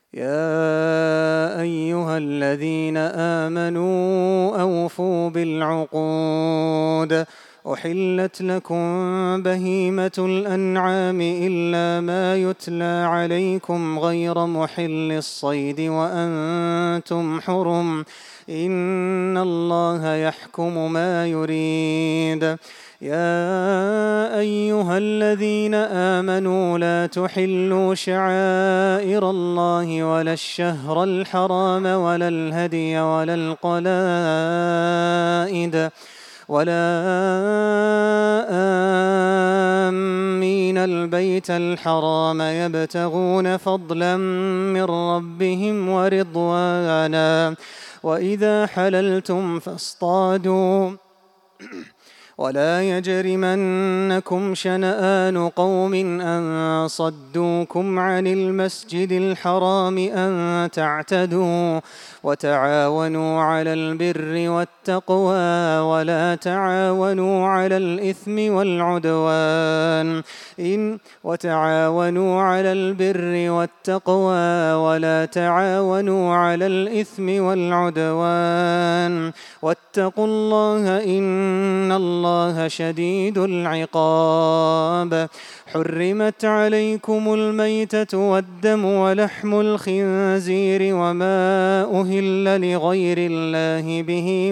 يا أيها الذين آمنوا أوفوا بالعقود. أحلت لكم بهيمة الأنعام إلا ما يتلى عليكم غير محل الصيد وأنتم حرم، إن الله يحكم ما يريد. يا أيها الذين آمنوا لا تحلوا شعائر الله ولا الشهر الحرام ولا الهدي ولا القلائد ولا آمين البيت الحرام يبتغون فضلا من ربهم ورضوانا، وإذا حللتم فاصطادوا، ولا يجرمنكم شنآن قوم أن صدوكم عن المسجد الحرام أن تعتدوا، وتعاونوا على البر والتقوى ولا تعاونوا على الإثم والعدوان وتعاونوا على البر والتقوى ولا تعاونوا على الإثم والعدوان، واتقوا الله إن الله شديد العقاب. حرمت عليكم الميتة والدم ولحم الخنزير وما أهل لغير الله به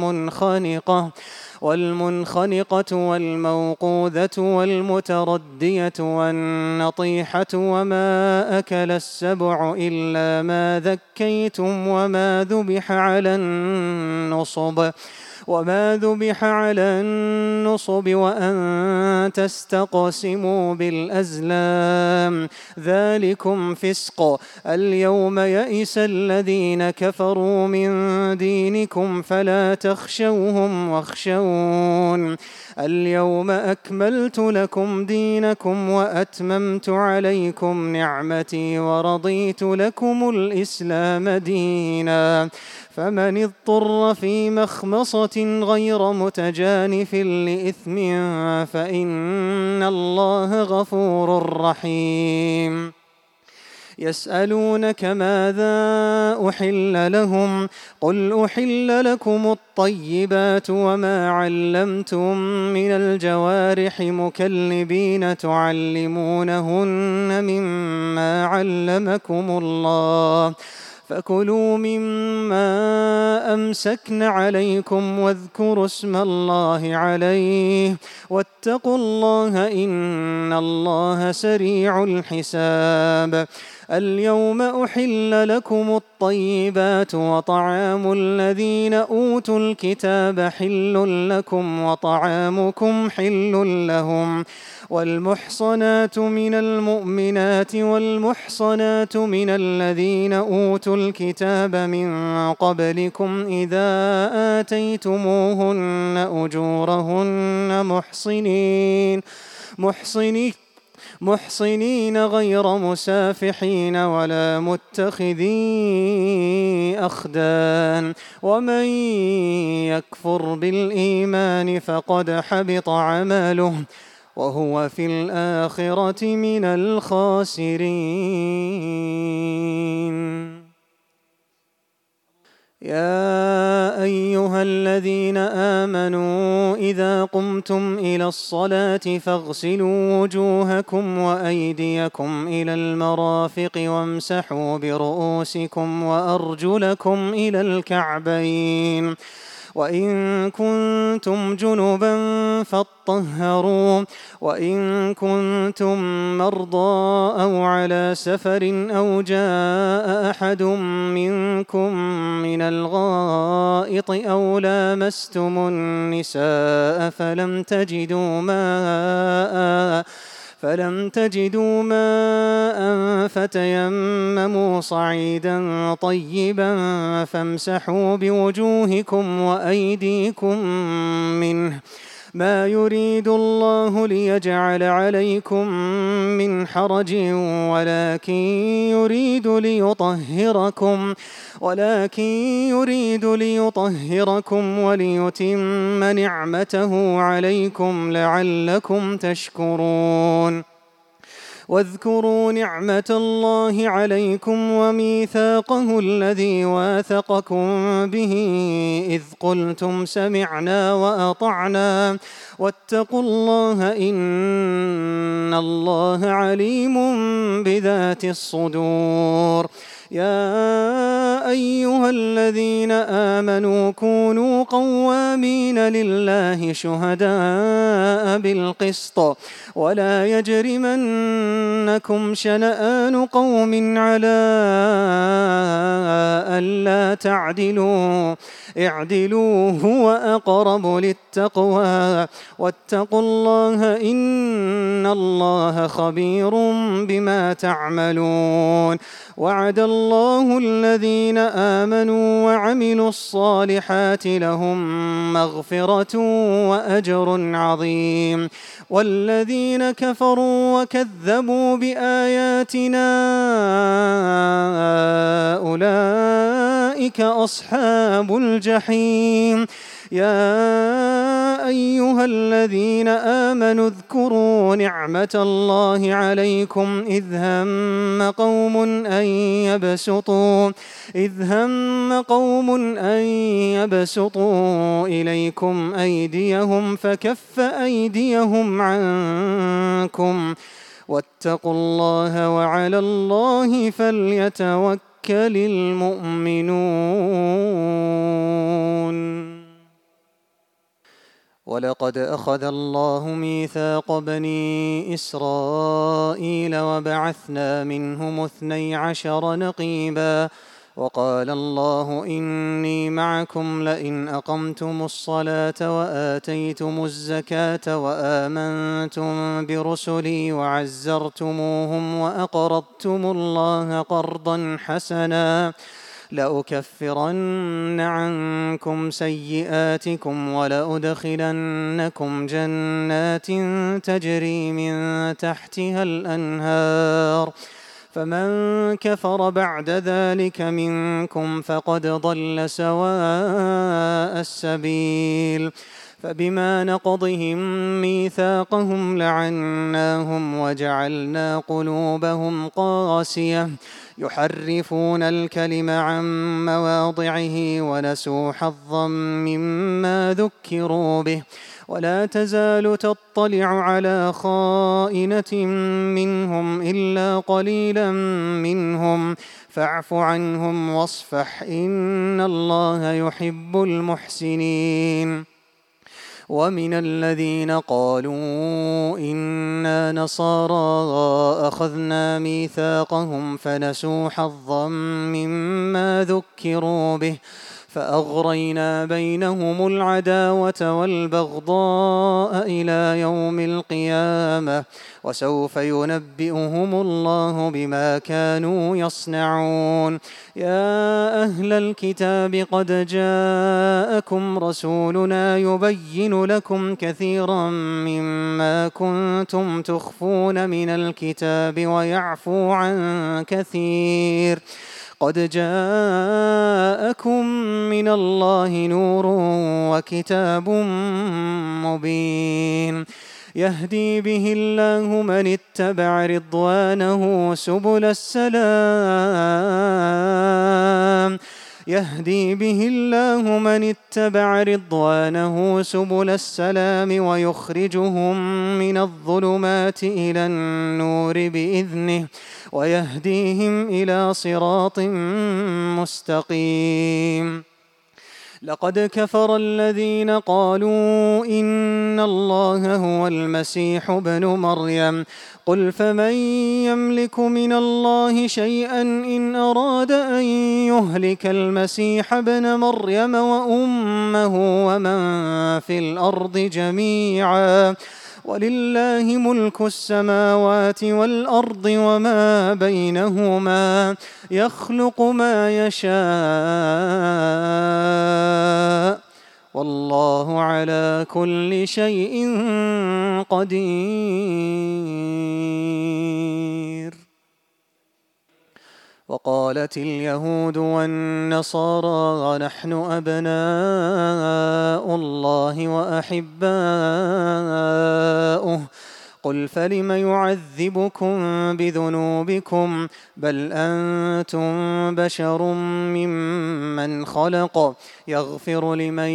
والمنخنقة والموقوذة والمتردية والنطيحة وما أكل السبع إلا ما ذكيتم وما ذبح على النصب وأن تستقسموا بالأزلام، ذلكم فسق. اليوم يئس الذين كفروا من دينكم فلا تخشوهم واخشون. اليوم أكملت لكم دينكم وأتممت عليكم نعمتي ورضيت لكم الإسلام دينا، فمن اضطر في مخمصة غير متجانف لإثم فإن الله غفور رحيم. يسألونك ماذا أحل لهم، قل أحل لكم الطيبات وما علمتم من الجوارح مكلبين تعلمونهن مما علمكم الله، فكلوا مما أمسكن عليكم واذكروا اسم الله عليه، واتقوا الله إن الله سريع الحساب. اليوم أحل لكم الطيبات وطعام الذين أوتوا الكتاب حل لكم وطعامكم حل لهم، والمحصنات من المؤمنات والمحصنات من الذين أوتوا الكتاب من قبلكم إذا آتيتموهن أجورهن محصنين غير مسافحين ولا متخذي أخدان، ومن يكفر بالإيمان فقد حبط عمله وهو في الآخرة من الخاسرين. يا أيها الذين آمنوا إذا قمتم إلى الصلاة فاغسلوا وجوهكم وأيديكم إلى المرافق وامسحوا برؤوسكم وأرجلكم إلى الكعبين، وإن كنتم جنبا فاطهروا، وإن كنتم مرضى أو على سفر أو جاء أحد منكم من الغائط أو لامستم النساء فلم تجدوا ماء فتيمموا صعيدا طيبا فامسحوا بوجوهكم وأيديكم منه، ما يريد الله ليجعل عليكم من حرج ولكن يريد ليطهركم وليتم نعمته عليكم لعلكم تشكرون. واذكروا نعمة الله عليكم وميثاقه الذي واثقكم به إذ قلتم سمعنا وأطعنا واتقوا الله إن الله عليم بذات الصدور. يا أيها الذين آمنوا كونوا قوامين لله شهداء بالقسط ولا يجرمنكم شنآن قوم على ألا تعدلوا اعدلوا هو أقرب للتقوى واتقوا الله إن الله خبير بما تعملون. وعد الله الذين آمنوا وعملوا الصالحات لهم مغفرة وأجر عظيم والذين كفروا وكذبوا بآياتنا أولئك أصحاب الجحيم. يا أيها الذين آمنوا اذكروا نعمة الله عليكم إذ هم قوم أن يبسطوا إليكم أيديهم فكف أيديهم عنكم واتقوا الله وعلى الله فليتوكل المؤمنون. ولقد أخذ الله ميثاق بني إسرائيل وبعثنا منهم 12 نقيبا وقال الله إني معكم لئن أقمتم الصلاة وآتيتم الزكاة وآمنتم برسلي وعزرتموهم وأقرضتم الله قرضا حسنا لأكفرن عنكم سيئاتكم ولأدخلنكم جنات تجري من تحتها الأنهار فمن كفر بعد ذلك منكم فقد ضل سواء السبيل. فبما نقضهم ميثاقهم لعناهم وجعلنا قلوبهم قاسية يحرفون الكلم عن مواضعه ونسوا حظا مما ذكروا به ولا تزال تطلع على خائنة منهم إلا قليلا منهم فاعف عنهم واصفح إن الله يحب المحسنين. ومن الذين قالوا إنا نصارى أخذنا ميثاقهم فنسوا حظا مما ذكروا به فأغرينا بينهم العداوة والبغضاء إلى يوم القيامة وسوف ينبئهم الله بما كانوا يصنعون. يا أهل الكتاب قد جاءكم رسولنا يبين لكم كثيرا مما كنتم تخفون من الكتاب ويعفو عن كثير قد جاءكم من الله نور وكتاب مبين يهدي به الله من اتبع رضوانه سبل السلام ويخرجهم من الظلمات إلى النور بإذنه ويهديهم إلى صراط مستقيم. لقد كفر الذين قالوا إن الله هو المسيح ابن مريم قل فمن يملك من الله شيئا إن أراد أن يهلك المسيح ابن مريم وأمه ومن في الأرض جميعا ولله ملك السماوات والأرض وما بينهما يخلق ما يشاء والله على كل شيء قدير. وقالت اليهود والنصارى نحن أبناء الله وأحباؤه قل فلم يعذبكم بذنوبكم بل أنتم بشر ممن خلق يغفر لمن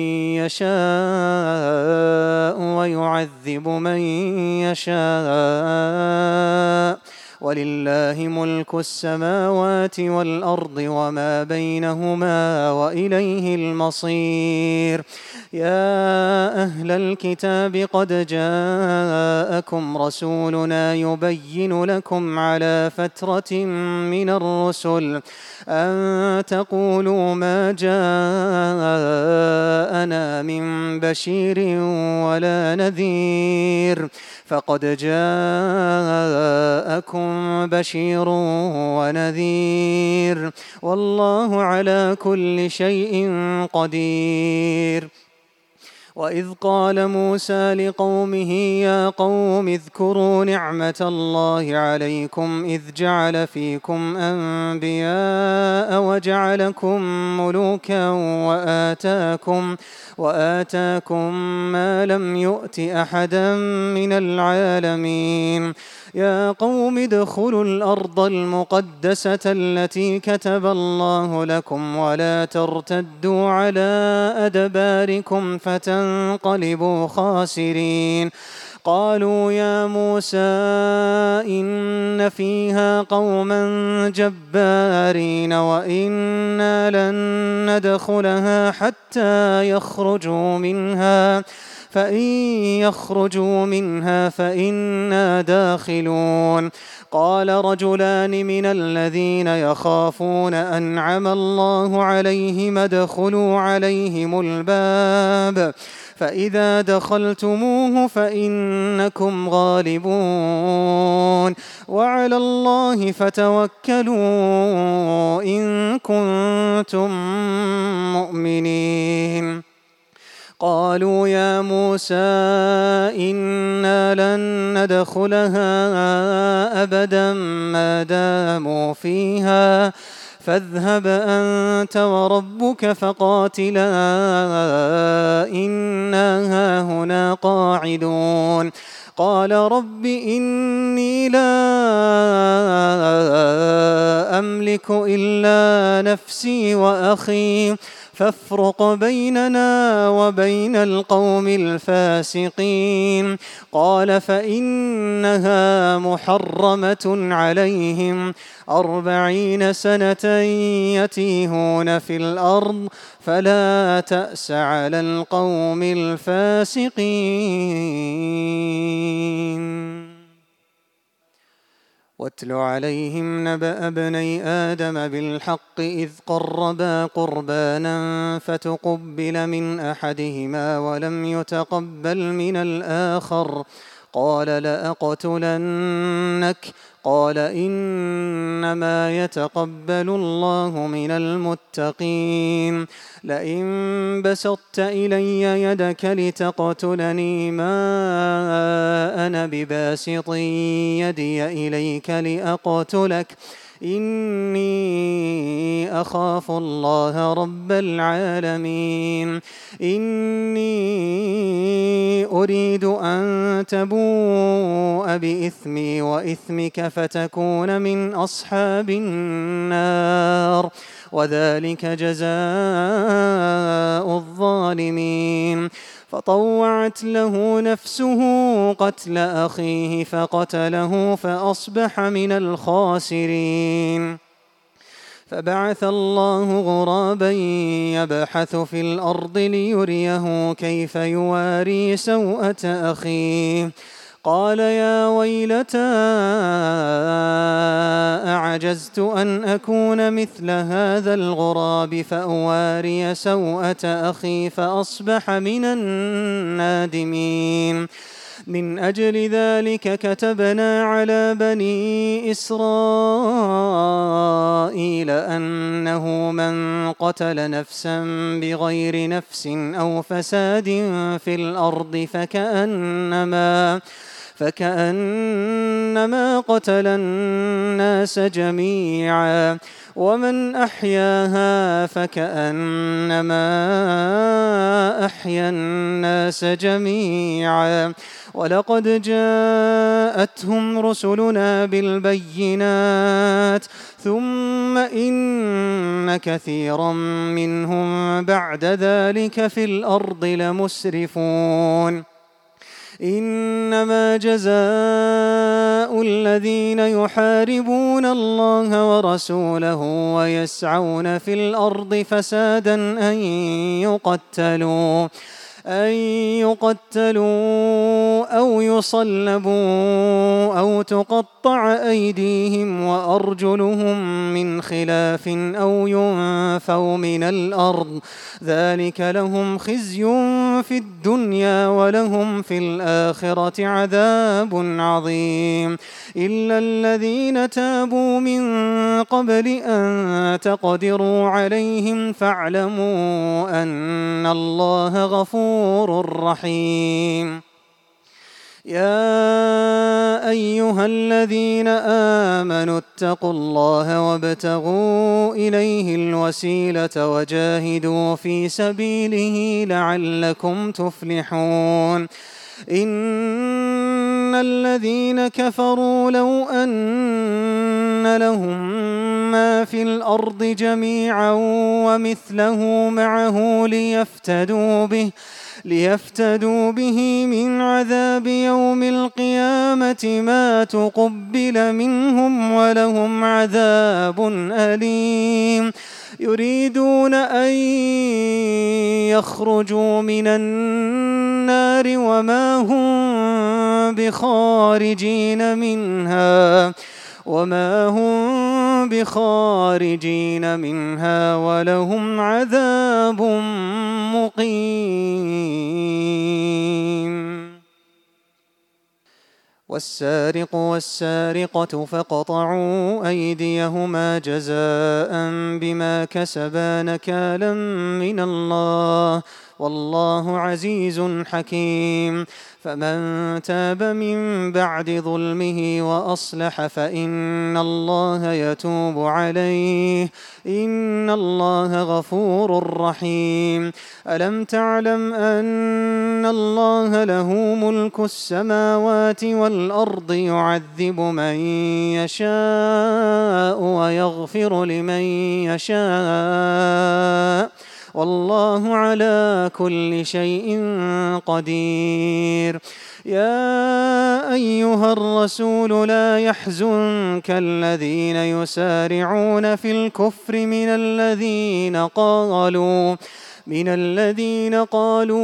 يشاء ويعذب من يشاء ولله ملك السماوات والأرض وما بينهما وإليه المصير. يا أهل الكتاب قد جاءكم رسولنا يبين لكم على فترة من الرسل أن تقولوا ما جاءنا من بشير ولا نذير فقد جاءكم بشير ونذير والله على كل شيء قدير. وإذ قال موسى لقومه يا قوم اذكروا نعمة الله عليكم إذ جعل فيكم أنبياء وجعلكم ملوكا وآتاكم ما لم يؤت أحدا من العالمين. يا قوم ادخلوا الأرض المقدسة التي كتب الله لكم ولا ترتدوا على أدباركم فتنقلبوا خاسرين. قالوا يا موسى إن فيها قوما جبارين وإنا لن ندخلها حتى يخرجوا منها فإن يخرجوا منها فإنا داخلون. قال رجلان من الذين يخافون أنعم الله عليهم ادخلوا عليهم الباب فإذا دخلتموه فإنكم غالبون وعلى الله فتوكلوا إن كنتم مؤمنين. قالوا يا موسى إنا لن ندخلها أبدا ما داموا فيها فاذهب أنت وربك فقاتلا إنا هاهنا قاعدون. قال رب إني لا أملك إلا نفسي وأخي فافرق بيننا وبين القوم الفاسقين. قال فإنها محرمة عليهم 40 سنة يتيهون في الأرض فلا تأس على القوم الفاسقين. واتل عليهم نبأ ابني آدم بالحق إذ قربا قربانا فتقبل من أحدهما ولم يتقبل من الآخر قال لأقتلنك قال إنما يتقبل الله من المتقين. لئن بسطت إلي يدك لتقتلني ما أنا بباسط يدي إليك لأقتلك إني أخاف الله رب العالمين. إني أريد أن تبوء بإثمي وإثمك فتكون من أصحاب النار وذلك جزاء الظالمين. فطوعت له نفسه قتل أخيه فقتله فأصبح من الخاسرين. فبعث الله غرابا يبحث في الأرض ليريه كيف يواري سوءة أخيه قال يا ويلتى أعجزت أن أكون مثل هذا الغراب فأواري سوءة أخي فأصبح من النادمين. من أجل ذلك كتبنا على بني إسرائيل أنه من قتل نفسا بغير نفس أو فساد في الأرض فكأنما قتل الناس جميعا ومن أحياها فكأنما أحيا الناس جميعا ولقد جاءتهم رسلنا بالبينات ثم إن كثيرا منهم بعد ذلك في الأرض لمسرفون إنما جزاء الذين يحاربون الله ورسوله ويسعون في الأرض فسادا أن يقتلوا أو يصلبوا أو تقطع أيديهم وأرجلهم من خلاف أو ينفوا من الأرض ذلك لهم خزي في الدنيا ولهم في الآخرة عذاب عظيم إلا الذين تابوا من قبل أن تقدروا عليهم فاعلموا أن الله غفور رحيم يا أيها الذين آمنوا اتقوا الله وابتغوا إليه الوسيلة وجاهدوا في سبيله لعلكم تفلحون إن الذين كفروا لو أن لهم ما في الأرض جميعا ومثله معه ليفتدوا به من عذاب يوم القيامة ما تقبل منهم ولهم عذاب أليم يريدون أن يخرجوا من النار وما هم بخارجين منها ولهم عذاب مقيم والسارق والسارقة فاقطعوا أيديهما جزاء بما كسبا نكالا من الله والله عزيز حكيم فمن تاب من بعد ظلمه وأصلح فإن الله يتوب عليه إن الله غفور رحيم ألم تعلم أن الله له ملك السماوات والأرض يعذب من يشاء ويغفر لمن يشاء والله على كل شيء قدير يا أيها الرسول لا يحزنك الذين يسارعون في الكفر من الذين قالوا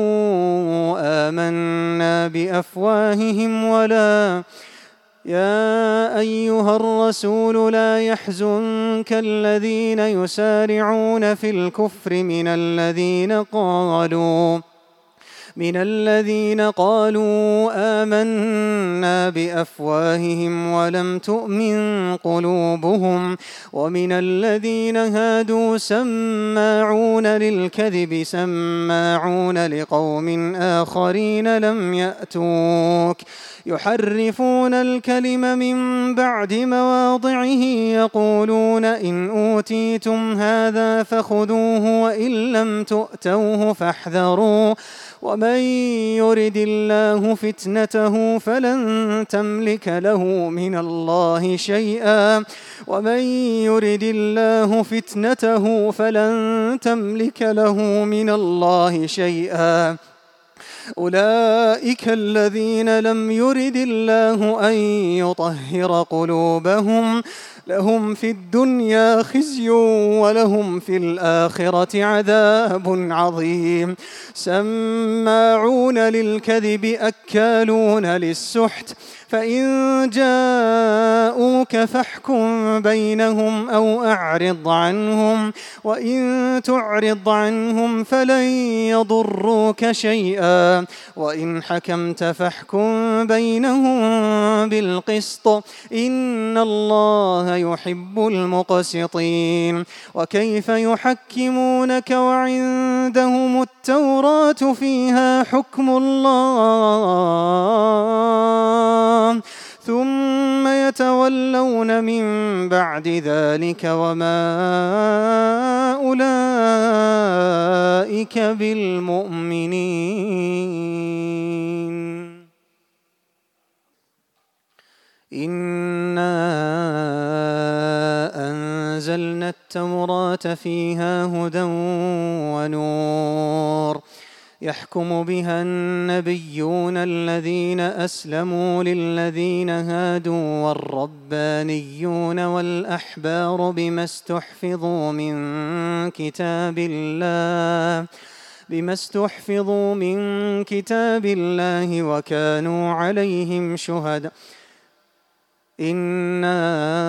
آمنا بأفواههم يا أيها الرسول لا يحزنك الذين يسارعون في الكفر من الذين قالوا آمنا بأفواههم ولم تؤمن قلوبهم ومن الذين هادوا سماعون للكذب سماعون لقوم آخرين لم يأتوك يحرفون الكلم من بعد مواضعه يقولون إن أوتيتم هذا فخذوه وإن لم تؤتوه فاحذروا ومن يرد الله فتنته فلن تملك له من الله شيئا أولئك الذين لم يرد الله أن يطهر قلوبهم لهم في الدنيا خزي ولهم في الآخرة عذاب عظيم سماعون للكذب أكالون للسحت فإن جاءوك فاحكم بينهم أو أعرض عنهم وإن تعرض عنهم فلن يضروك شيئا وإن حكمت فاحكم بينهم بالقسط إن الله يحب المقسطين وكيف يحكمونك وعندهم التوراة فيها حكم الله ثم يتولون من بعد ذلك وما أولئك بالمؤمنين. إنا أنزلنا التوراة فيها هدى ونور يحكم بها النبيون الذين أسلموا للذين هادوا والربانيون والأحبار بما استحفظوا من كتاب الله وكانوا عليهم شهداء. إنا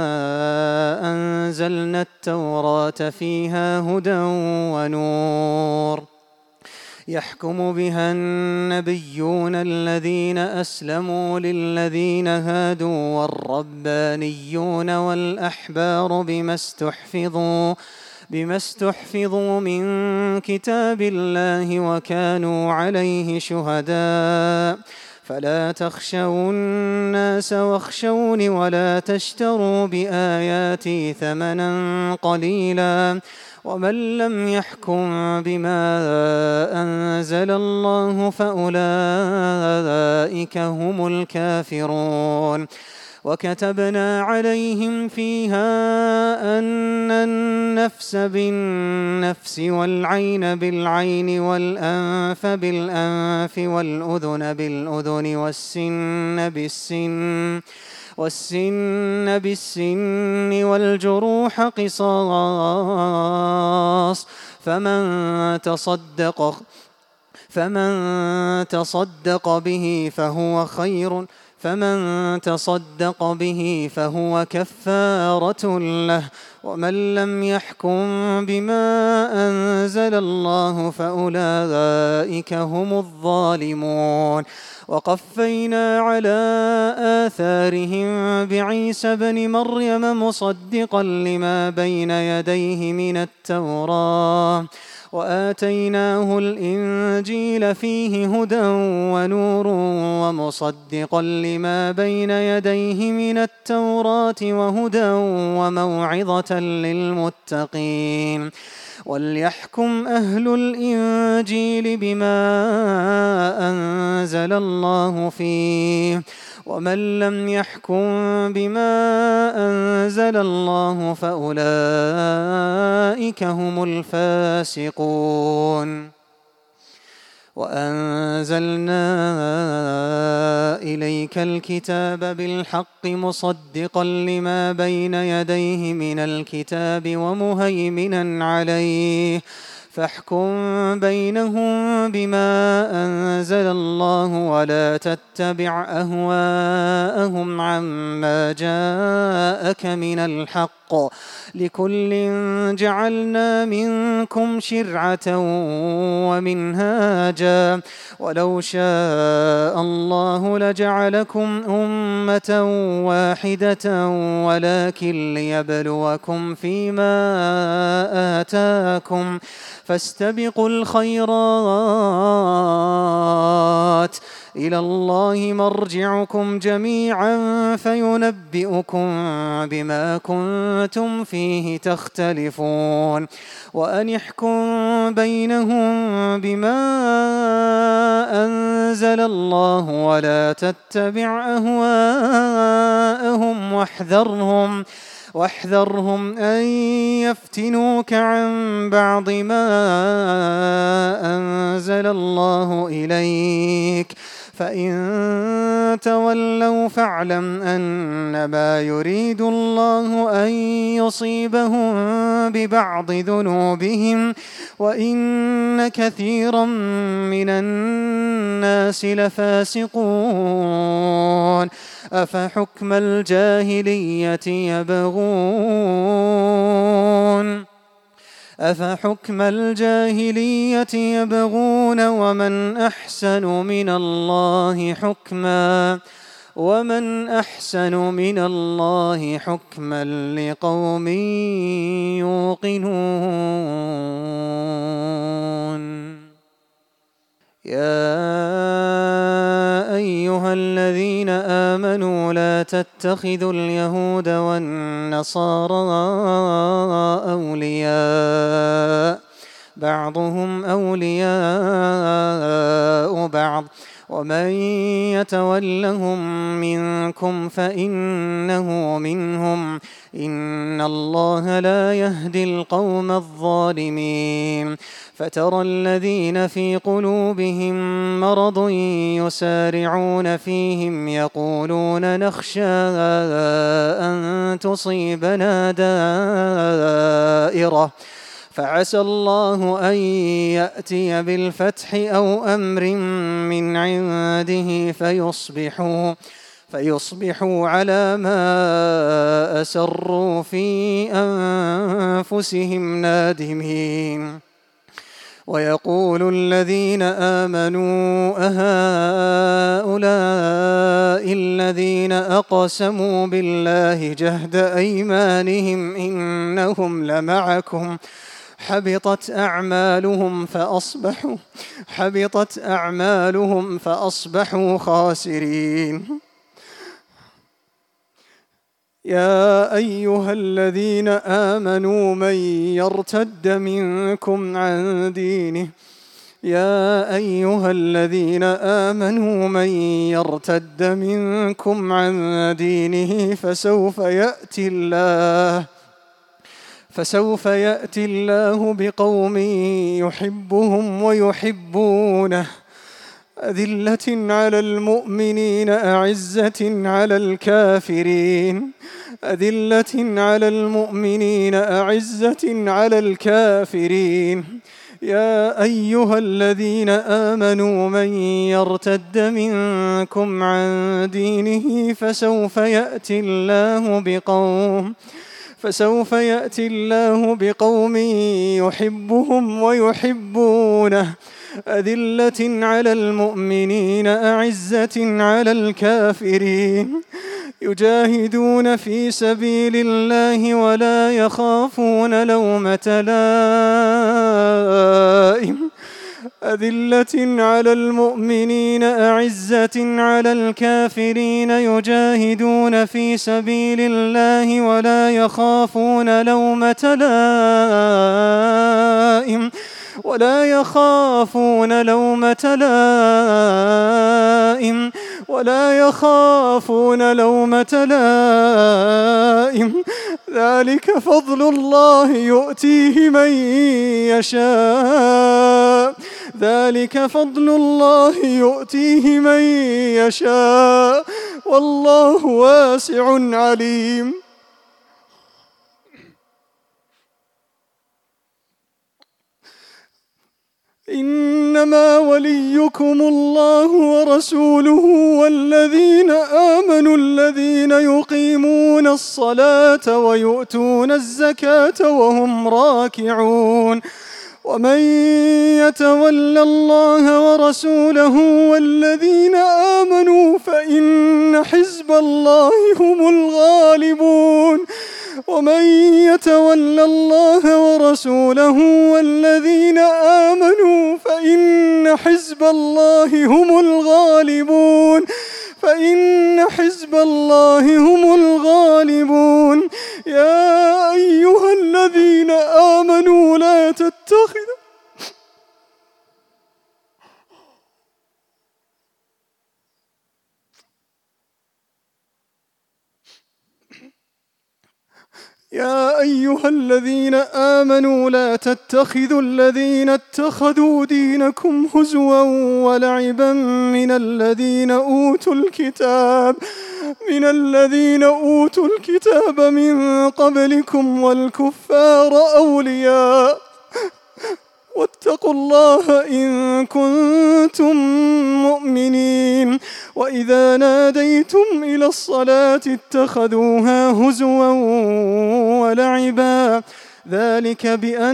أنزلنا التوراة فيها هدى ونور يحكم بها النبيون الذين أسلموا للذين هادوا والربانيون والأحبار بما استحفظوا من كتاب الله وكانوا عليه شهداء. فلا تخشوا الناس واخشوني ولا تشتروا بآياتي ثمنا قليلا ومن لم يحكم بما أنزل الله فأولئك هم الكافرون. وكتبنا عليهم فيها أن النفس بالنفس والعين بالعين والأنف بالأنف والأذن بالأذن والسن بالسن والجروح قصاص فمن تصدق به فهو كفارة له. ومن لم يحكم بما أنزل الله فأولئك هم الظالمون. وقفينا على آثارهم بعيسى ابن مريم مصدقا لما بين يديه من التوراة وآتيناه الإنجيل فيه هدى ونور ومصدقا لما بين يديه من التوراة وهدى وموعظة للمتقين. وليحكم أهل الإنجيل بما أنزل الله فيه ومن لم يحكم بما أنزل الله فأولئك هم الفاسقون. وأنزلنا إليك الكتاب بالحق مصدقا لما بين يديه من الكتاب ومهيمنا عليه فاحكم بينهم بما أنزل الله ولا تتبع أهواءهم عما جاءك من الحق لكل جعلنا منكم شرعة ومنهاجا ولو شاء الله لجعلكم أمة واحدة ولكن ليبلوكم فيما آتاكم فاستبقوا الخيرات إلى الله مرجعكم جميعا فينبئكم بما كنتم فيه تختلفون. وأن احكم بينهم بما أنزل الله ولا تتبع أهواءهم واحذرهم أن يفتنوك عن بعض ما أنزل الله إليك فإن تولوا فاعلم أنما يريد الله أن يصيبهم ببعض ذنوبهم وإن كثيرا من الناس لفاسقون. أفحكم الجاهلية يبغون ومن أحسن من الله حكما لقوم يوقنون. يا أيها الذين آمنوا لا تتخذوا اليهود والنصارى أولياء بعضهم أولياء بعض ومن يتولهم منكم فإنه منهم إن الله لا يهدي القوم الظالمين فترى الذين في قلوبهم مرض يسارعون فيهم يقولون نخشى أن تصيبنا دائرة فعسى الله أن يأتي بالفتح أو أمر من عنده فيصبحوا على ما أسروا في أنفسهم نادمين ويقول الذين آمنوا أهؤلاء الذين أقسموا بالله جهد أيمانهم إنهم لمعكم حبطت أعمالهم فأصبحوا خاسرين يا أيها الذين آمنوا من يرتد منكم عن دينه فسوف يأتي الله بقوم يحبهم ويحبونه أذلة على المؤمنين أعزة على الكافرين يا أيها الذين آمنوا من يرتد منكم عن دينه فسوف يأتي الله بقوم يحبهم ويحبونه أذلة على المؤمنين أعزة على الكافرين يجاهدون في سبيل الله ولا يخافون لومة لائم أذلة على المؤمنين أعزة على الكافرين يجاهدون في سبيل الله ولا يخافون لومة لائم ذلك فضل الله يؤتيه من يشاء والله واسع عليم إنما وليكم الله ورسوله والذين آمنوا الذين يقيمون الصلاة ويؤتون الزكاة وهم راكعون ومن يتول الله ورسوله والذين آمنوا فإن حزب الله هم الغالبون ومن يتول الله ورسوله والذين آمنوا فإن حزب الله هم الغالبون يا أيها الذين آمنوا لا تتخذوا الذين اتخذوا دينكم هزوا ولعبا من الذين أوتوا الكتاب من قبلكم والكفار أولياء واتقوا الله إن كنتم مؤمنين وإذا ناديتم إلى الصلاة اتخذوها هزوا ولعبا ذلك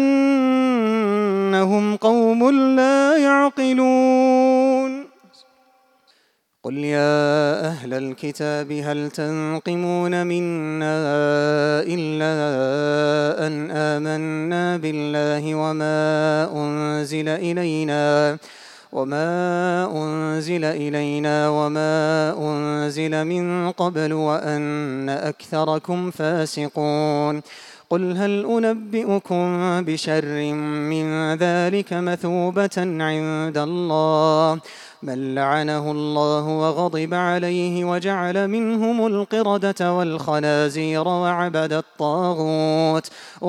بأنهم قوم لا يعقلون قل يا أهل الكتاب هل تنقمون منا إلا أن آمنا بالله وما أنزل إلينا وما أنزل من قبل وأن أكثركم فاسقون قل هل أنبئكم بشر من ذلك مثوبة عند الله من لعنه الله وغضب عليه وجعل منهم القردة والخنازير وعبد الطاغوت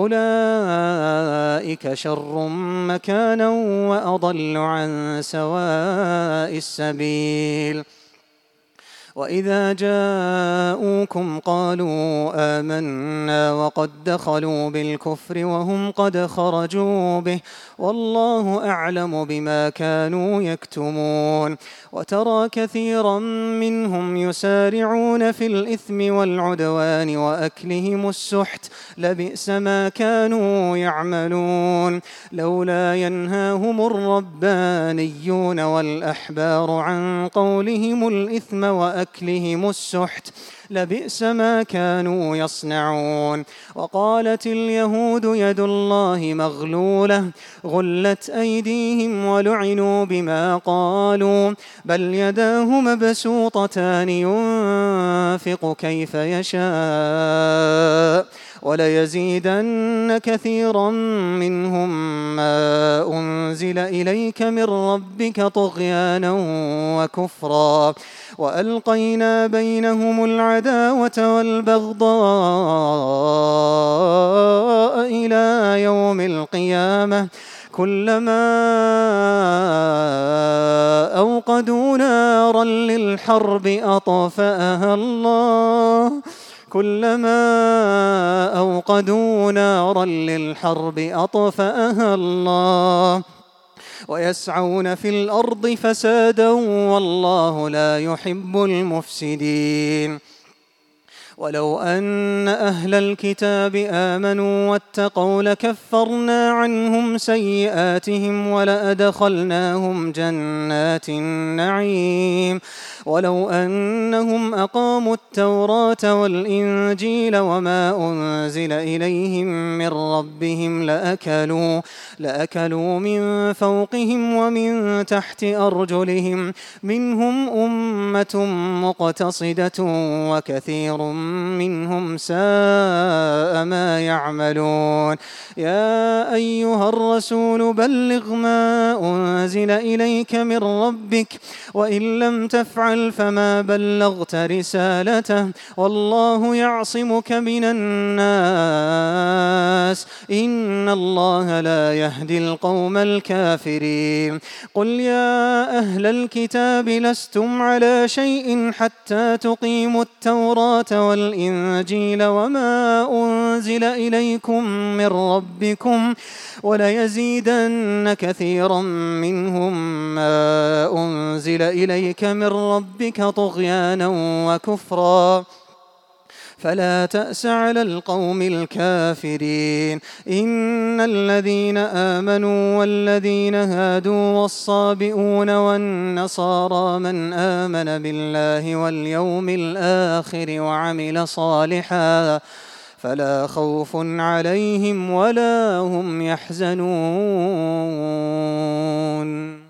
أولئك شر مكانا وأضل عن سواء السبيل وإذا جاءوكم قالوا آمنا وقد دخلوا بالكفر وهم قد خرجوا به والله أعلم بما كانوا يكتمون وترى كثيرا منهم يسارعون في الإثم والعدوان وأكلهم السحت لبئس ما كانوا يعملون لولا ينهاهم الربانيون والأحبار عن قولهم الإثم وأكلهم السحت لبئس ما كانوا يصنعون وقالت اليهود يد الله مغلولة غلت أيديهم ولعنوا بما قالوا بل يداه مبسوطتان ينفق كيف يشاء وليزيدن كثيرا منهم ما أنزل إليك من ربك طغيانا وكفرا وألقينا بينهم العداوة والبغضاء إلى يوم القيامة كلما أوقدوا نارا للحرب أطفأها الله ويسعون في الأرض فسادا والله لا يحب المفسدين ولو أن أهل الكتاب آمنوا واتقوا لكفرنا عنهم سيئاتهم ولأدخلناهم جنات النعيم ولو أنهم أقاموا التوراة والإنجيل وما أنزل إليهم من ربهم لأكلوا من فوقهم ومن تحت أرجلهم منهم أمة مقتصدة وكثير منهم ساء ما يعملون يا أيها الرسول بلغ ما أنزل إليك من ربك وإن لم تفعل فما بلغت رسالته والله يعصمك من الناس إن الله لا يهدي القوم الكافرين قل يا أهل الكتاب لستم على شيء حتى تقيموا التوراة والإنجيل وما أنزل إليكم من ربكم وليزيدن كثيرا منهم ما أنزل إليك من ربك طغيانا وكفرا فلا تأس على القوم الكافرين إن الذين آمنوا والذين هادوا والصابئون والنصارى من آمن بالله واليوم الآخر وعمل صالحا فلا خوف عليهم ولا هم يحزنون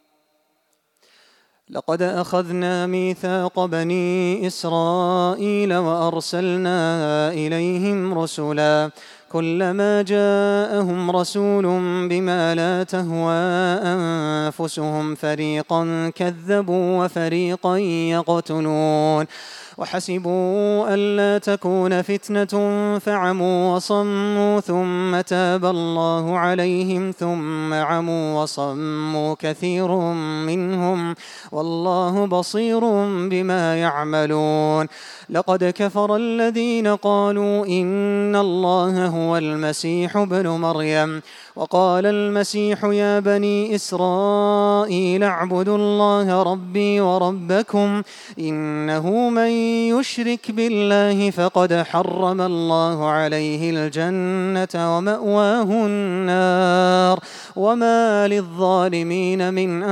لقد أخذنا ميثاق بني إسرائيل وأرسلنا إليهم رسلا كلما جاءهم رسول بما لا تهوى أنفسهم فريقا كذبوا وفريقا يقتلون وحسبوا ألا تكون فتنة فعموا وصموا ثم تاب الله عليهم ثم عموا وصموا كثير منهم والله بصير بما يعملون لقد كفر الذين قالوا إن الله هو المسيح ابن مريم وقال المسيح يا بني إسرائيل اعبدوا الله ربي وربكم إنه من يشرك بالله فقد حرم الله عليه الجنة ومأواه النار وما للظالمين من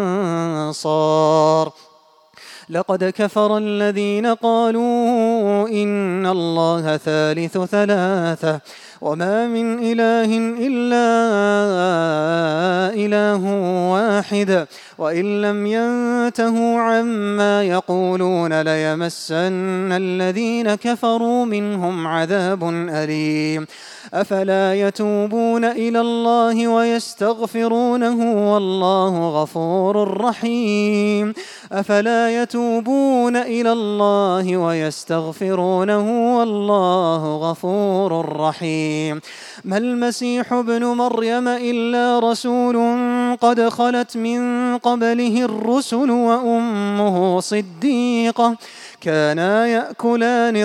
أنصار لقد كفر الذين قالوا إن الله ثالث ثلاثة وما من إله إلا إله واحد وإن لم ينتهوا عما يقولون ليمسن الذين كفروا منهم عذاب أليم أفلا يتوبون إلى الله ويستغفرونه والله غفور رحيم أفلا يتوبون إلى الله ويستغفرونه والله غفور رحيم ما المسيح ابن مريم إلا رسول قد خلت من قبله الرسل وأمه صديقة كانا يأكلان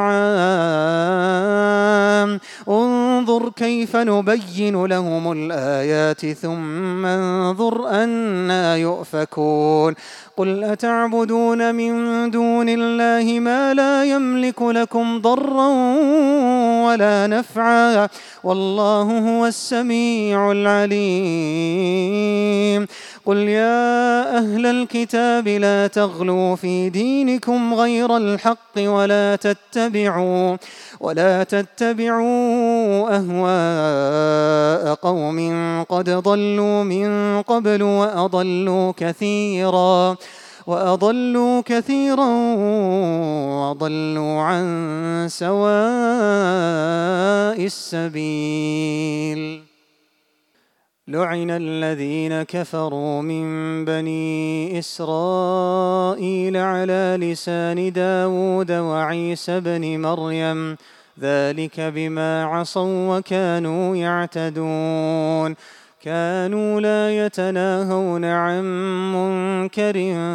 الطعام انظر كيف نبين لهم الآيات ثم انظر أنى يؤفكون قل أتعبدون من دون الله ما لا يملك لكم ضرا ولا نفعا والله هو السميع العليم قل يا أهل الكتاب لا تغلوا في دينكم غير الحق ولا تتبعوا أهواء قوم قد ضلوا من قبل وأضلوا كثيرا وضلوا عن سواء السبيل لعن الذين كفروا من بني إسرائيل على لسان داود وعيسى بن مريم ذلك بما عصوا وكانوا يعتدون كانوا لا يتناهون عن منكر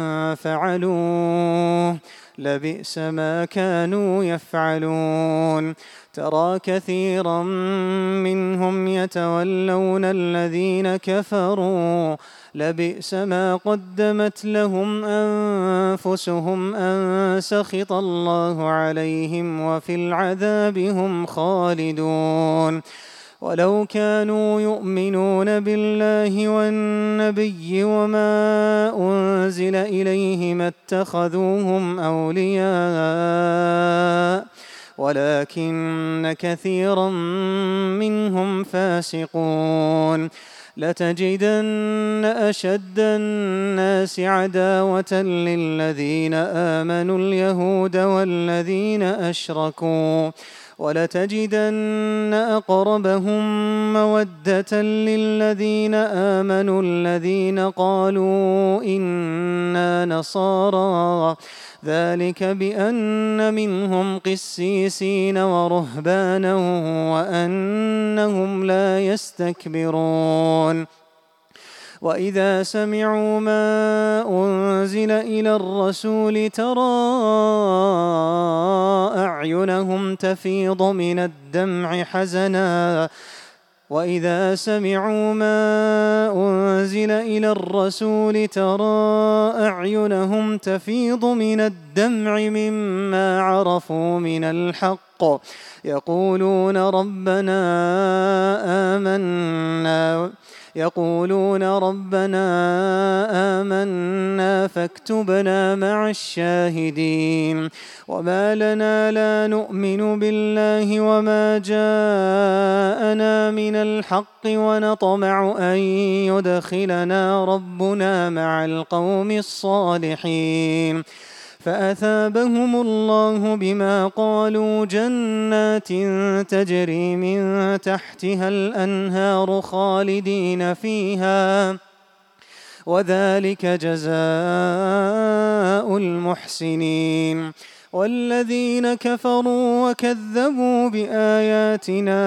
فعلوه لبئس ما كانوا يفعلون ترى كثيرا منهم يتولون الذين كفروا لبئس ما قدمت لهم أنفسهم أن سخط الله عليهم وفي العذاب هم خالدون ولو كانوا يؤمنون بالله والنبي وما أنزل إليه ما اتخذوهم أولياء ولكن كثيرا منهم فاسقون لتجدن أشد الناس عداوة للذين آمنوا اليهود والذين أشركوا ولتجدن أقربهم مودة للذين آمنوا الذين قالوا إنا نصارى ذلك بأن منهم قسيسين ورهبانا وأنهم لا يستكبرون وإذا سمعوا ما أنزل إلى الرسول ترى أعينهم تفيض من الدمع حزنا وإذا سمعوا ما أنزل إلى الرسول ترى أعينهم تفيض من الدمع مما عرفوا من الحق يقولون ربنا آمنا فاكتبنا مع الشاهدين وما لنا لا نؤمن بالله وما جاءنا من الحق ونطمع أن يدخلنا ربنا مع القوم الصالحين فأثابهم الله بما قالوا جنات تجري من تحتها الأنهار خالدين فيها وذلك جزاء المحسنين والذين كفروا وكذبوا بآياتنا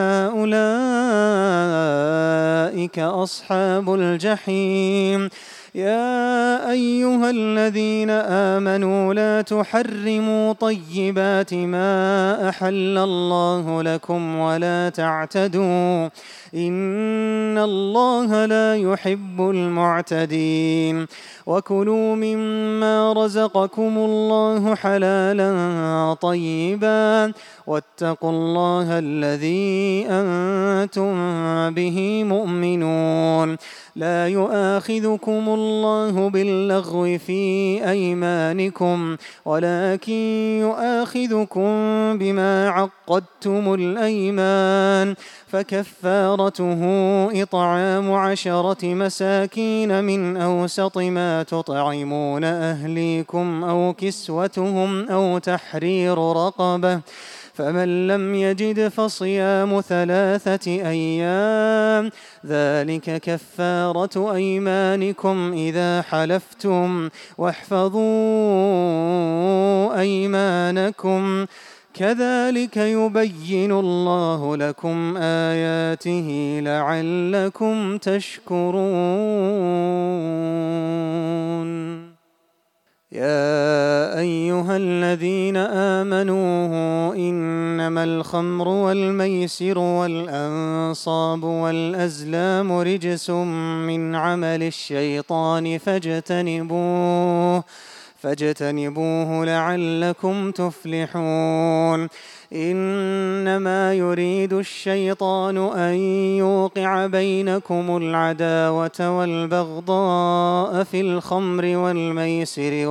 أولئك أصحاب الجحيم يا أيها الذين آمنوا لا تحرموا طيبات ما أحل الله لكم ولا تعتدوا إن الله لا يحب المعتدين وكلوا مما رزقكم الله حلالا طيبا واتقوا الله الذي أنتم به مؤمنون. لا يؤاخذكم الله باللغو في أيمانكم ولكن يؤاخذكم بما عقدتم الأيمان، فكفارته إطعام 10 مساكين من أوسط ما تطعمون أهليكم أو كسوتهم أو تحرير رقبة، فمن لم يجد فصيام 3 أيام، ذلك كفارة أيمانكم إذا حلفتم، واحفظوا أيمانكم، كذلك يبين الله لكم آياته لعلكم تشكرون. يا أيها الذين آمنوا إنما الخمر والميسر والأنصاب والأزلام رجس من عمل الشيطان فاجتنبوه لعلكم تفلحون. إنما يريد الشيطان أن يوقع بينكم العداوة والبغضاء في الخمر والميسر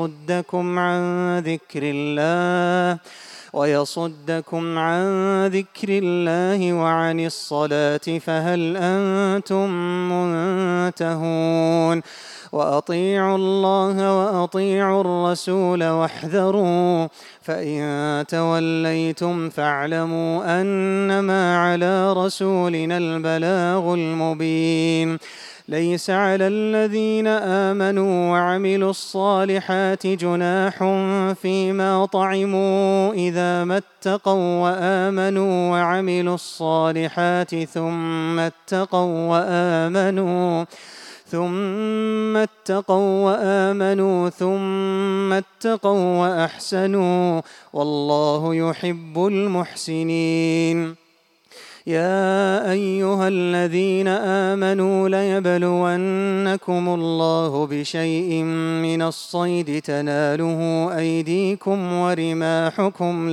ويصدكم عن ذكر الله وعن الصلاة، فهل أنتم منتهون؟ وأطيعوا الله وأطيعوا الرسول واحذروا، فإن توليتم فاعلموا أنما على رسولنا البلاغ المبين. ليس على الذين آمنوا وعملوا الصالحات جناح فيما طعموا إذا ما اتقوا وآمنوا وعملوا الصالحات ثم اتقوا وأحسنوا، والله يحب المحسنين. يا أيها الذين آمنوا ليبلونكم الله بشيء من الصيد تناله أيديكم ورماحكم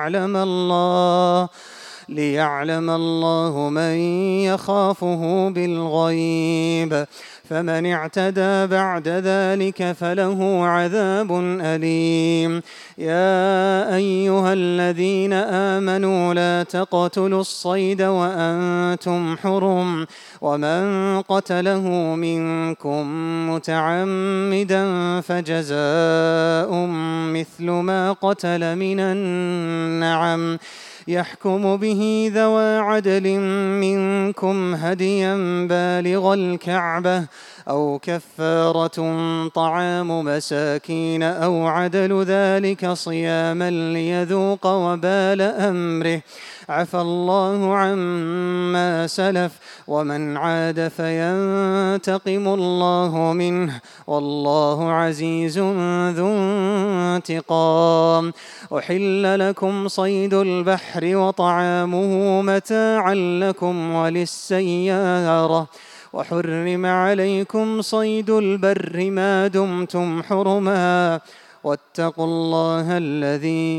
ليعلم الله من يخافه بالغيب، فمن اعتدى بعد ذلك فله عذاب أليم. يا أيها الذين آمنوا لا تقتلوا الصيد وأنتم حرم، ومن قتله منكم متعمدا فجزاء مثل ما قتل من النعم، يحكم به ذوى عدل منكم هديا بالغ الكعبة، أو كفارة طعام مساكين أو عدل ذلك صياما ليذوق وبال أمره، عفى الله عما سلف، ومن عاد فينتقم الله منه، والله عزيز ذو انتقام. أحل لكم صيد البحر وطعامه متاعا لكم وللسيارة، وحرم عليكم صيد البر ما دمتم حرما، واتقوا الله الذي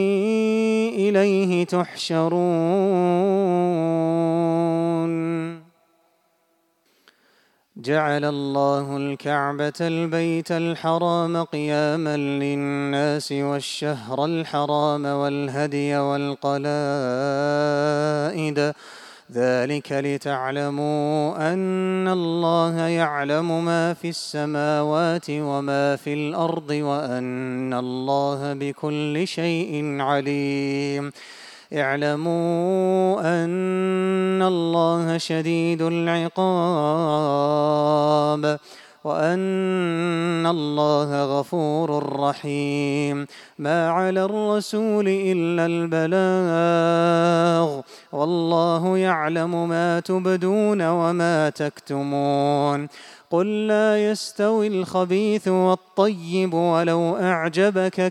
إليه تحشرون. جعل الله الكعبة البيت الحرام قياما للناس والشهر الحرام والهدي والقلائد، ذلك لتعلموا أن الله يعلم ما في السماوات وما في الأرض وأن الله بكل شيء عليم. اعلموا أن الله شديد العقاب وأن الله غفور رحيم. ما على الرسول إلا البلاغ، والله يعلم ما تبدون وما تكتمون. قل لا يستوي الخبيث والطيب ولو أعجبك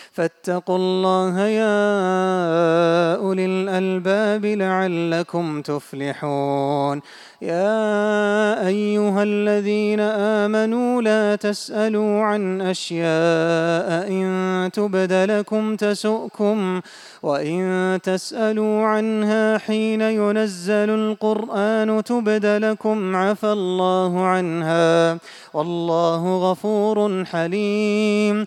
فاتقوا الله يا أولي الألباب لعلكم تفلحون. يا أيها الذين آمنوا لا تسألوا عن أشياء إن تبد لكم تسؤكم، وإن تسألوا عنها حين ينزل القرآن تبد لكم عفى الله عنها والله غفور حليم.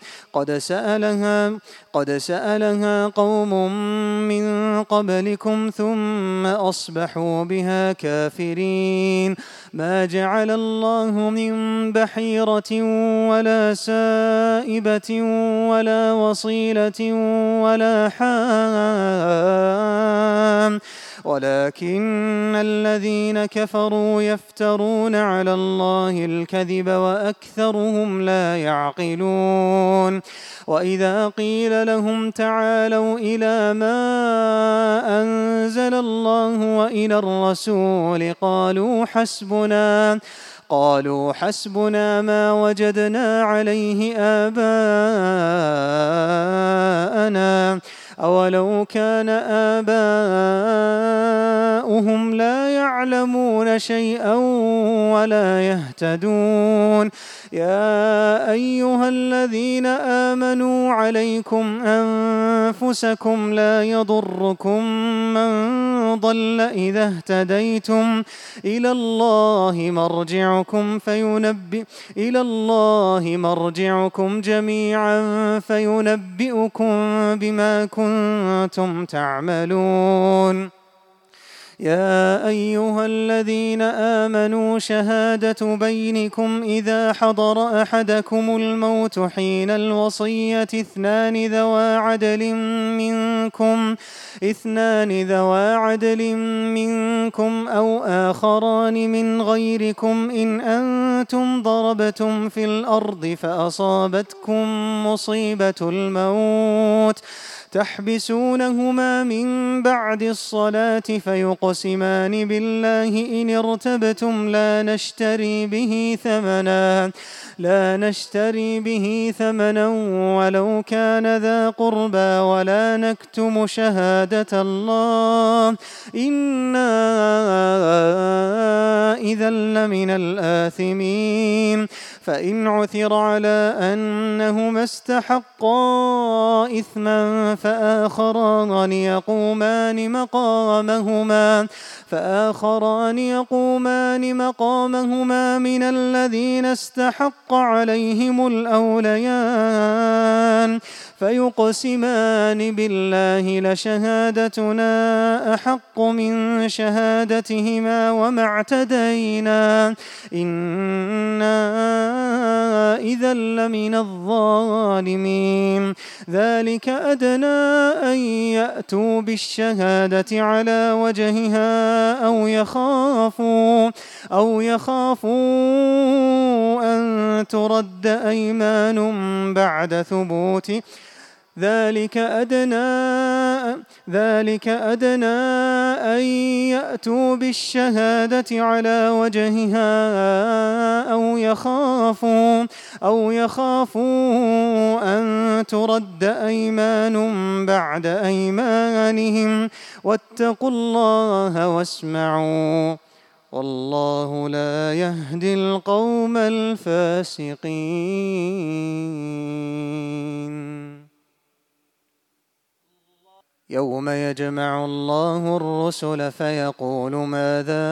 قد سألها قوم من قبلكم ثم أصبحوا بها كافرين. ما جعل الله من بحيرة ولا سائبة ولا وصيلة ولا حام، ولكن الذين كفروا يفترون على الله الكذب وأكثرهم لا يعقلون. وإذا قيل لهم تعالوا إلى ما أنزل الله وإلى الرسول قالوا حسبنا ما وجدنا عليه آباءنا أولو كان آباؤهم لا يعلمون شيئا ولا يهتدون. يا أيها الذين آمنوا عليكم أنفسكم لا يضركم من ضل إذا اهتديتم إلى الله مرجعكم جميعا فينبئكم بما كنتم تعملون. يا أيها الذين آمنوا شهادة بينكم إذا حضر أحدكم الموت حين الوصية اثنان ذوا عدل منكم أو آخران من غيركم إن أنتم ضربتم في الأرض فأصابتكم مصيبة الموت تحبسونهما من بعد الصلاة فيقسمان بالله إن ارتبتم لا نشتري به ثمنا ولو كان ذا قربى ولا نكتم شهادة الله إنا إذا لمن الآثمين. فإن عثر على أنهما استحقا إثما فآخران يقومان مقامهما من الذين استحق عليهم الأوليان فيقسمان بالله لشهادتنا أحق من شهادتهما وما اعتدينا إنا إذا لمن الظالمين. ذلك أدنى أن يأتوا بالشهادة على وجهها أو يخافوا أن ترد أيمان بعد ثبوت ذلك أدنى أن يأتوا بالشهادة على وجهها أو يخافوا أن ترد أيمان بعد أيمانهم واتقوا الله واسمعوا والله لا يهدي القوم الفاسقين. يوم يجمع الله الرسل فيقول ماذا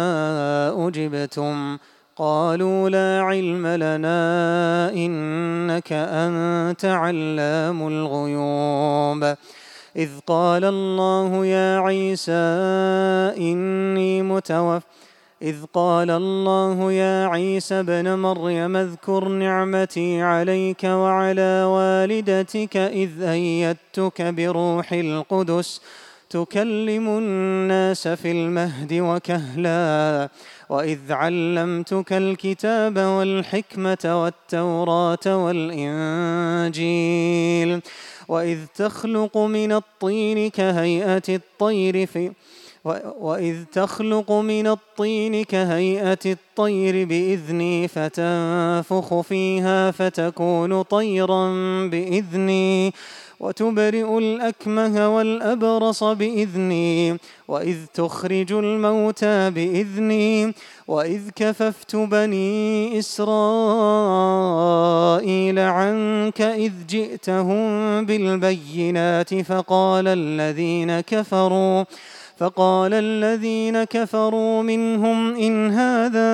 أجبتم قالوا لا علم لنا إنك أنت علام الغيوب. إذ قال الله يا عيسى ابن مريم اذكر نعمتي عليك وعلى والدتك إذ أيدتك بروح القدس تكلم الناس في المهد وكهلا وإذ علمتك الكتاب والحكمة والتوراة والإنجيل وإذ تخلق من الطين كهيئة الطير وإذ تخلق من الطين كهيئة الطير بإذني فتنفخ فيها فتكون طيرا بإذني وتبرئ الأكمه والأبرص بإذني وإذ تخرج الموتى بإذني وإذ كففت بني إسرائيل عنك إذ جئتهم بالبينات فقال الذين كفروا منهم إن هذا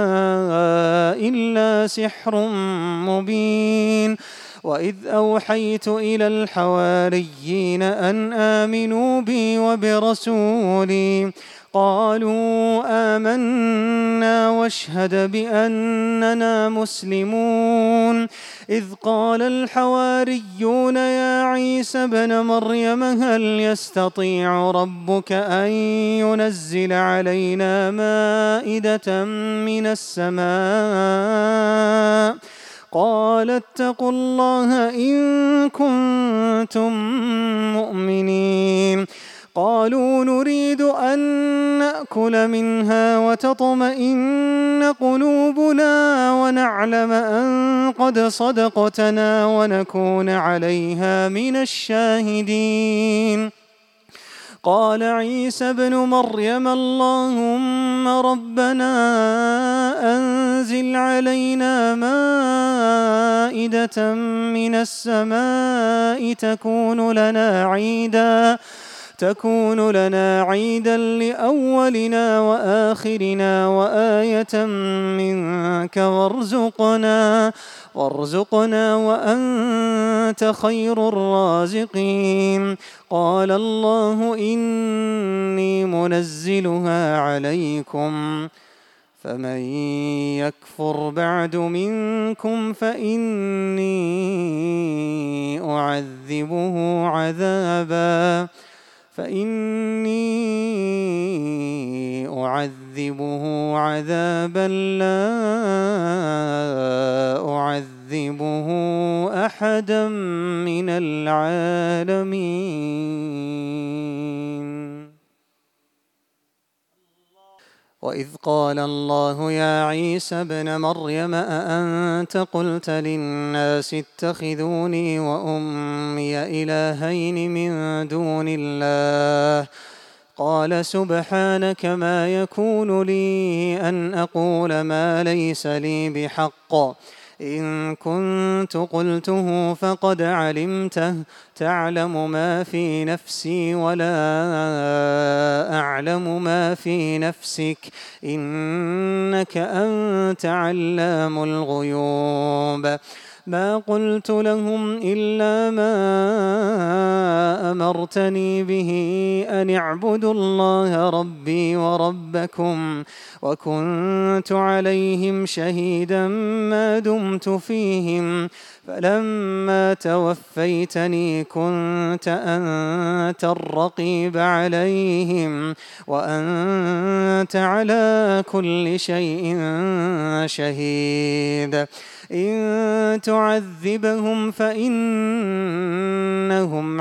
إلا سحر مبين وإذ أوحيت إلى الحواريين أن آمنوا بي وبرسولي قالوا آمنا واشهد بأننا مسلمون إذ قال الحواريون يا عيسى ابن مريم هل يستطيع ربك أن ينزل علينا مائدة من السماء قال اتقوا الله إن كنتم مؤمنين قالوا نريد أن نأكل منها وتطمئن قلوبنا ونعلم أن قد صدقتنا ونكون عليها من الشاهدين قال عيسى ابن مريم اللهم ربنا أنزل علينا مائدة من السماء تكون لنا عيدا لأولنا وآخرنا وآية منك وارزقنا وأنت خير الرازقين قال الله إني منزلها عليكم فمن يكفر بعد منكم فإني أعذبه عذابا لا أعذبه أحدا من العالمين وإذ قال الله يا عيسى ابن مريم أأنت قلت للناس اتخذوني وأمي إلهين من دون الله قال سبحانك ما يكون لي أن أقول ما ليس لي بحق إن كنت قلته فقد علمته تعلم ما في نفسي ولا أعلم ما في نفسك إنك أنت علام الغيوب ما قلت لهم إلا ما أمرتني به أن اعبدوا الله ربي وربكم وكنت عليهم شهيدا ما دمت فيهم فلما توفيتني كنت أنت الرقيب عليهم وأنت على كل شيء شهيد إن تعذبهم فإنهم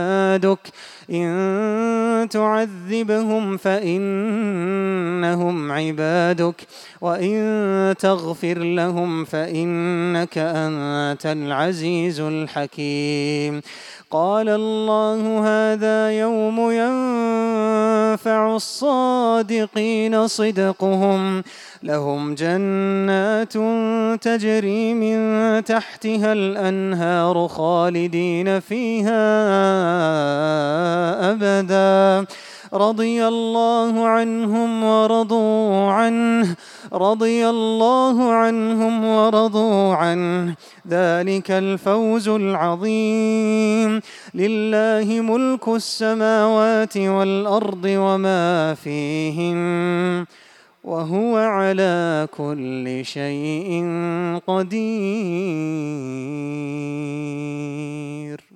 عبادك وإن تغفر لهم فإنك أنت العزيز الحكيم قال الله هذا يوم ينفع الصادقين صدقهم لهم جنات تجري من تحتها الأنهار خالدين فيها أبدا رضي الله عنهم ورضوا عنه ذلك الفوز العظيم لله ملك السماوات والأرض وما فيهن وهو على كل شيء قدير